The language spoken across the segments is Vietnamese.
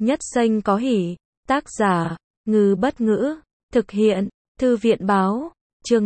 Nhất danh có hỷ. Tác giả, Ngư Bất Ngữ. Thực hiện, Thư viện Báo. Chương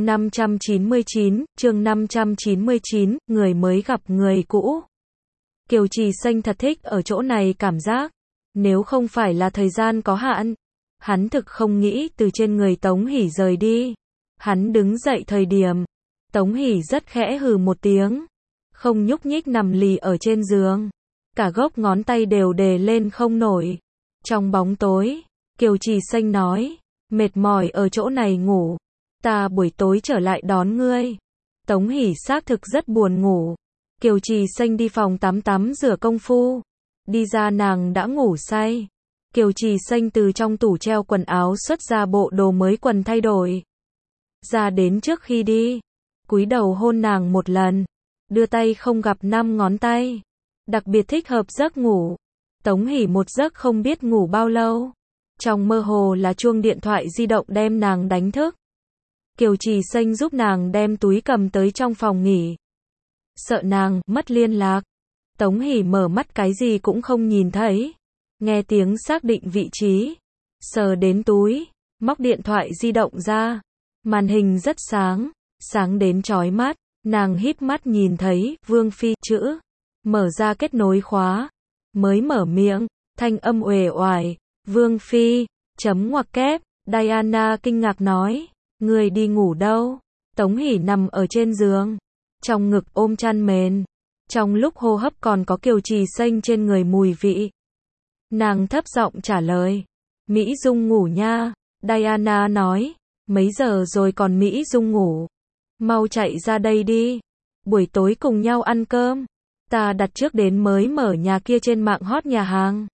599, người mới gặp người cũ. Kiều Trì Xanh thật thích ở chỗ này cảm giác. Nếu không phải là thời gian có hạn, hắn thực không nghĩ từ trên người Tống Hỷ rời đi. Hắn đứng dậy thời điểm, Tống Hỷ rất khẽ hừ một tiếng, không nhúc nhích nằm lì ở trên giường. Cả gốc ngón tay đều đề lên không nổi. Trong bóng tối, Kiều Trì Xanh nói, mệt mỏi ở chỗ này ngủ. Ta buổi tối trở lại đón ngươi. Tống Hỷ xác thực rất buồn ngủ. Kiều Trì Xanh đi phòng tắm rửa công phu. Đi ra nàng đã ngủ say. Kiều Trì Xanh từ trong tủ treo quần áo xuất ra bộ đồ mới quần thay đổi. Ra đến trước khi đi, cúi đầu hôn nàng một lần. Đưa tay không gặp 5 ngón tay. Đặc biệt thích hợp giấc ngủ. Tống Hỷ một giấc không biết ngủ bao lâu. Trong mơ hồ là chuông điện thoại di động đem nàng đánh thức. Kiều Trì Xanh giúp nàng đem túi cầm tới trong phòng nghỉ. Sợ nàng mất liên lạc. Tống Hỷ mở mắt cái gì cũng không nhìn thấy. Nghe tiếng xác định vị trí. Sờ đến túi, móc điện thoại di động ra. Màn hình rất sáng, sáng đến chói mắt. Nàng híp mắt nhìn thấy Vương Phi chữ. Mở ra kết nối khóa. Mới mở miệng, thanh âm uể oải. Vương Phi, chấm ngoặc kép. Diana kinh ngạc nói, người đi ngủ đâu? Tống Hỷ nằm ở trên giường, trong ngực ôm chăn mền. Trong lúc hô hấp còn có Kiều Trì Xanh trên người mùi vị. Nàng thấp giọng trả lời, Mỹ Dung ngủ nha. Diana nói, mấy giờ rồi còn Mỹ Dung ngủ? Mau chạy ra đây đi. Buổi tối cùng nhau ăn cơm. Ta đặt trước đến mới mở nhà kia trên mạng hot nhà hàng.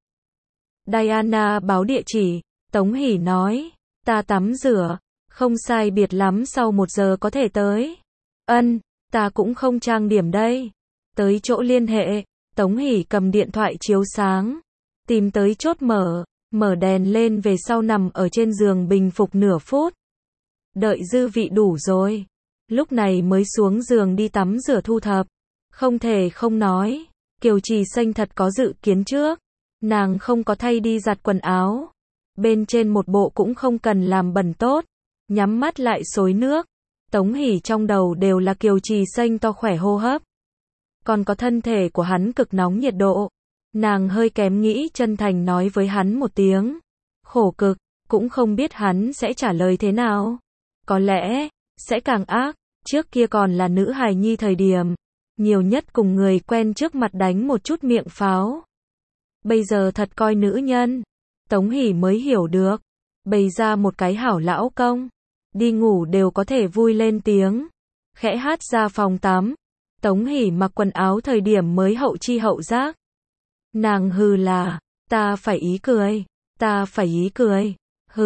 Diana báo địa chỉ. Tống Hỷ nói, ta tắm rửa, không sai biệt lắm sau 1 giờ có thể tới. Ân, ta cũng không trang điểm đây. Tới chỗ liên hệ. Tống Hỷ cầm điện thoại chiếu sáng, tìm tới chốt mở đèn lên về sau nằm ở trên giường bình phục nửa phút. Đợi dư vị đủ rồi, lúc này mới xuống giường đi tắm rửa thu thập. Không thể không nói, Kiều Trì Xanh thật có dự kiến trước. Nàng không có thay đi giặt quần áo. Bên trên một bộ cũng không cần làm bẩn tốt. Nhắm mắt lại xối nước. Tống Hỷ trong đầu đều là Kiều Trì Xanh to khỏe hô hấp. Còn có thân thể của hắn cực nóng nhiệt độ. Nàng hơi kém nghĩ chân thành nói với hắn một tiếng. Khổ cực, cũng không biết hắn sẽ trả lời thế nào. Có lẽ, sẽ càng ác. Trước kia còn là nữ hài nhi thời điểm. Nhiều nhất cùng người quen trước mặt đánh một chút miệng pháo. Bây giờ thật coi nữ nhân. Tống Hỷ mới hiểu được. Bày ra một cái hảo lão công. Đi ngủ đều có thể vui lên tiếng. Khẽ hát ra phòng tắm. Tống Hỷ mặc quần áo thời điểm mới hậu chi hậu giác. Nàng hừ là, ta phải ý cười. Ta phải ý cười.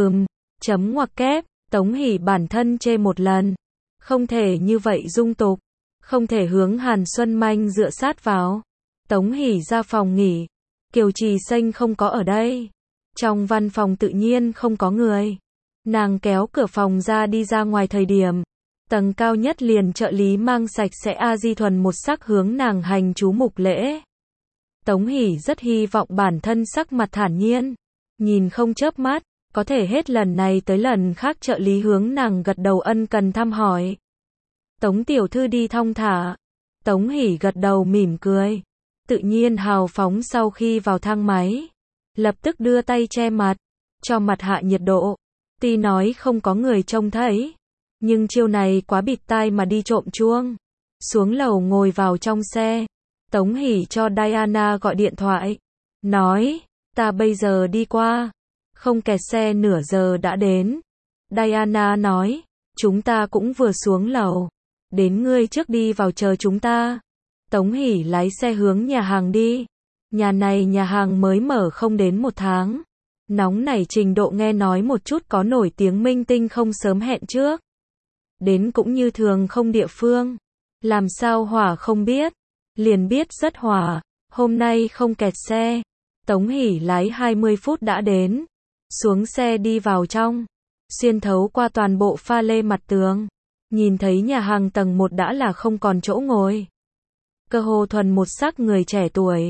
Chấm ngoặc kép. Tống Hỷ bản thân chê một lần. Không thể như vậy dung tục. Không thể hướng Hàn Xuân Manh dựa sát vào. Tống Hỷ ra phòng nghỉ. Kiều Trì Xanh không có ở đây. Trong văn phòng tự nhiên không có người. Nàng kéo cửa phòng ra đi ra ngoài thời điểm. Tầng cao nhất liền trợ lý mang sạch sẽ A Di Thuần một sắc hướng nàng hành chú mục lễ. Tống Hỷ rất hy vọng bản thân sắc mặt thản nhiên. Nhìn không chớp mắt. Có thể hết lần này tới lần khác trợ lý hướng nàng gật đầu ân cần thăm hỏi. Tống tiểu thư đi thong thả. Tống Hỷ gật đầu mỉm cười. Tự nhiên hào phóng sau khi vào thang máy. Lập tức đưa tay che mặt. Cho mặt hạ nhiệt độ. Tuy nói không có người trông thấy. Nhưng chiêu này quá bịt tai mà đi trộm chuông. Xuống lầu ngồi vào trong xe. Tống Hỷ cho Diana gọi điện thoại. Nói, ta bây giờ đi qua. Không kẹt xe nửa giờ đã đến. Diana nói, chúng ta cũng vừa xuống lầu. Đến ngươi trước đi vào chờ chúng ta. Tống Hỷ lái xe hướng nhà hàng đi. Nhà này nhà hàng mới mở không đến 1 tháng. Nóng nảy trình độ nghe nói một chút có nổi tiếng minh tinh không sớm hẹn trước. Đến cũng như thường không địa phương. Làm sao hỏa không biết. Liền biết rất hỏa. Hôm nay không kẹt xe. Tống Hỷ lái 20 phút đã đến. Xuống xe đi vào trong. Xuyên thấu qua toàn bộ pha lê mặt tường. Nhìn thấy nhà hàng tầng 1 đã là không còn chỗ ngồi. Cơ hồ thuần một sắc người trẻ tuổi.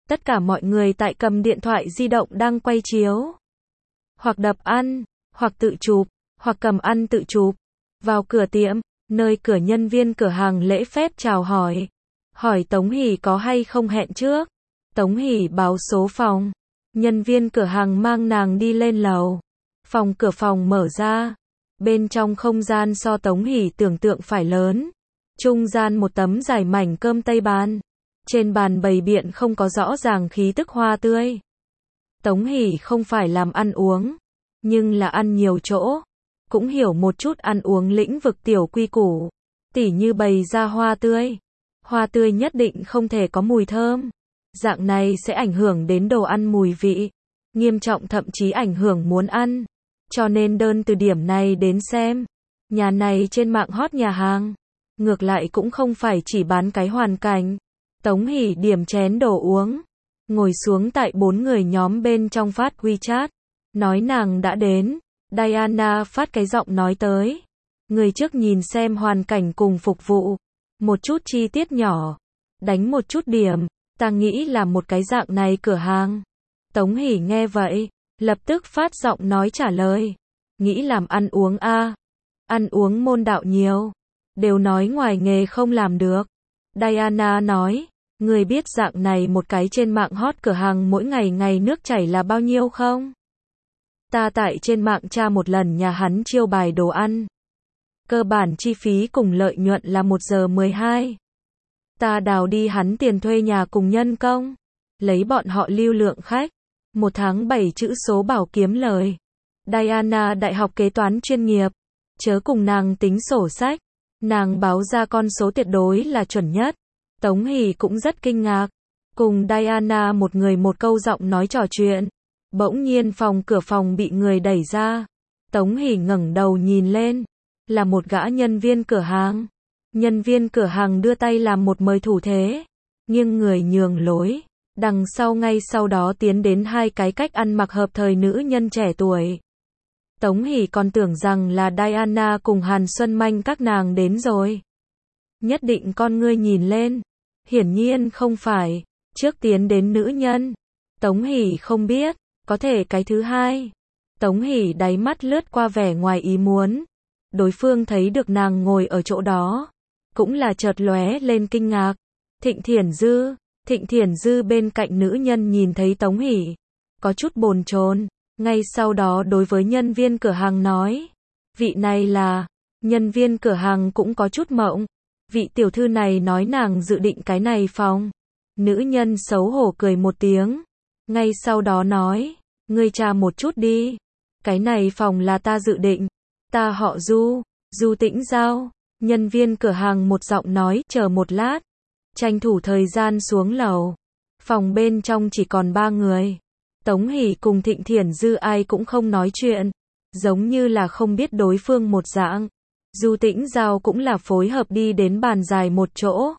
Tất cả mọi người tại cầm điện thoại di động đang quay chiếu. Hoặc đập ăn, hoặc tự chụp, hoặc cầm ăn tự chụp. Vào cửa tiệm, nơi cửa nhân viên cửa hàng lễ phép chào hỏi. Hỏi Tống Hỷ có hay không hẹn trước. Tống Hỷ báo số phòng. Nhân viên cửa hàng mang nàng đi lên lầu. Cửa phòng mở ra. Bên trong không gian so Tống Hỷ tưởng tượng phải lớn. Trung gian một tấm dài mảnh cơm tây bàn. Trên bàn bày biện không có rõ ràng khí tức hoa tươi. Tống Hỷ không phải làm ăn uống, nhưng là ăn nhiều chỗ. Cũng hiểu một chút ăn uống lĩnh vực tiểu quy củ. Tỉ như bày ra hoa tươi. Hoa tươi nhất định không thể có mùi thơm. Dạng này sẽ ảnh hưởng đến đồ ăn mùi vị. Nghiêm trọng thậm chí ảnh hưởng muốn ăn. Cho nên đơn từ điểm này đến xem. Nhà này trên mạng hot nhà hàng. Ngược lại cũng không phải chỉ bán cái hoàn cảnh. Tống Hỷ điểm chén đồ uống. Ngồi xuống tại 4 người nhóm bên trong phát WeChat. Nói nàng đã đến. Diana phát cái giọng nói tới. Người trước nhìn xem hoàn cảnh cùng phục vụ. Một chút chi tiết nhỏ. Đánh một chút điểm. Ta nghĩ là một cái dạng này cửa hàng. Tống Hỷ nghe vậy. Lập tức phát giọng nói trả lời. Nghĩ làm ăn uống a. Ăn uống môn đạo nhiều. Đều nói ngoài nghề không làm được. Diana nói. Người biết dạng này một cái trên mạng hot cửa hàng mỗi ngày nước chảy là bao nhiêu không? Ta tại trên mạng tra một lần nhà hắn chiêu bài đồ ăn. Cơ bản chi phí cùng lợi nhuận là 1 giờ 12. Ta đào đi hắn tiền thuê nhà cùng nhân công. Lấy bọn họ lưu lượng khách. 1 tháng 7 chữ số bảo kiếm lời. Diana đại học kế toán chuyên nghiệp. Chớ cùng nàng tính sổ sách. Nàng báo ra con số tuyệt đối là chuẩn nhất. Tống Hỷ cũng rất kinh ngạc. Cùng Diana một người một câu giọng nói trò chuyện. Bỗng nhiên cửa phòng bị người đẩy ra. Tống Hỷ ngẩng đầu nhìn lên. Là một gã nhân viên cửa hàng. Nhân viên cửa hàng đưa tay làm một mời thủ thế. Nghiêng người nhường lối. Đằng sau ngay sau đó tiến đến 2 cái cách ăn mặc hợp thời nữ nhân trẻ tuổi. Tống Hỷ còn tưởng rằng là Diana cùng Hàn Xuân Manh các nàng đến rồi. Nhất định con ngươi nhìn lên. Hiển nhiên không phải. Trước tiến đến nữ nhân. Tống Hỷ không biết. Có thể cái thứ hai. Tống Hỷ đáy mắt lướt qua vẻ ngoài ý muốn. Đối phương thấy được nàng ngồi ở chỗ đó. Cũng là chợt lóe lên kinh ngạc. Thịnh Thiển Dư bên cạnh nữ nhân nhìn thấy Tống Hỷ. Có chút bồn chồn. Ngay sau đó đối với nhân viên cửa hàng nói. Vị này là. Nhân viên cửa hàng cũng có chút mộng. Vị tiểu thư này nói nàng dự định cái này phòng. Nữ nhân xấu hổ cười một tiếng. Ngay sau đó nói. Ngươi tra một chút đi. Cái này phòng là ta dự định. Ta họ Du Tĩnh Giao. Nhân viên cửa hàng một giọng nói chờ một lát. Tranh thủ thời gian xuống lầu. Phòng bên trong chỉ còn 3 người. Tống Hỷ cùng Thịnh Thiển Dư ai cũng không nói chuyện. Giống như là không biết đối phương một dạng. Du Tĩnh Giao cũng là phối hợp đi đến bàn dài một chỗ.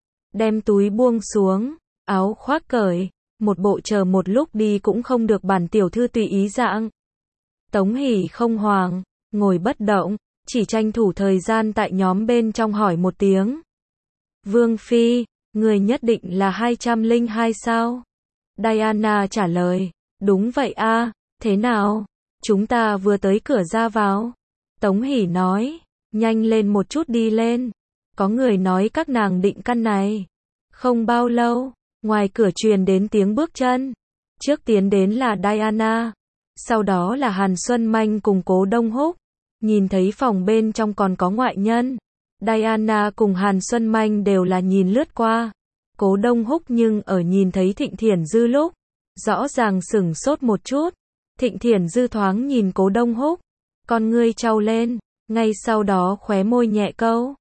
Đem túi buông xuống. Áo khoác cởi. Một bộ chờ một lúc đi cũng không được bản tiểu thư tùy ý dạng. Tống Hỷ không hoảng. Ngồi bất động. Chỉ tranh thủ thời gian tại nhóm bên trong hỏi một tiếng. Vương Phi, người nhất định là 202 sao? Diana trả lời. Đúng vậy a. Thế nào? Chúng ta vừa tới cửa ra vào. Tống Hỷ nói. Nhanh lên một chút đi lên. Có người nói các nàng định căn này. Không bao lâu. Ngoài cửa truyền đến tiếng bước chân. Trước tiến đến là Diana. Sau đó là Hàn Xuân Manh cùng Cố Đông Húc. Nhìn thấy phòng bên trong còn có ngoại nhân. Diana cùng Hàn Xuân Manh đều là nhìn lướt qua. Cố Đông Húc nhưng ở nhìn thấy Thịnh Thiển Dư lúc. Rõ ràng sửng sốt một chút. Thịnh Thiển Dư thoáng nhìn Cố Đông Húc. Con ngươi trao lên. Ngay sau đó khóe môi nhẹ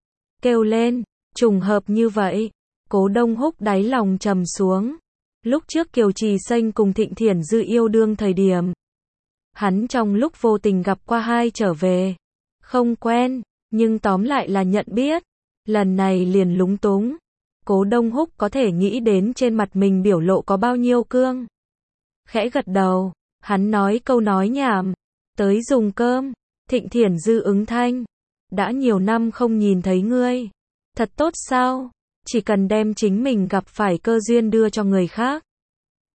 kêu lên. Trùng hợp như vậy. Cố Đông Húc đáy lòng trầm xuống. Lúc trước Kiều Trì Xanh cùng Thịnh Thiển Dư yêu đương thời điểm. Hắn trong lúc vô tình gặp qua hai trở về. Không quen, nhưng tóm lại là nhận biết. Lần này liền lúng túng. Cố Đông Húc có thể nghĩ đến trên mặt mình biểu lộ có bao nhiêu cương. Khẽ gật đầu, hắn nói câu nói nhảm. Tới dùng cơm. Thịnh Thiển Dư ứng thanh. Đã nhiều năm không nhìn thấy ngươi. Thật tốt sao? Chỉ cần đem chính mình gặp phải cơ duyên đưa cho người khác.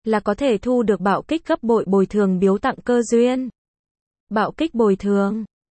là có thể thu được bạo kích gấp bội bồi thường biếu tặng cơ duyên. Bạo kích bồi thường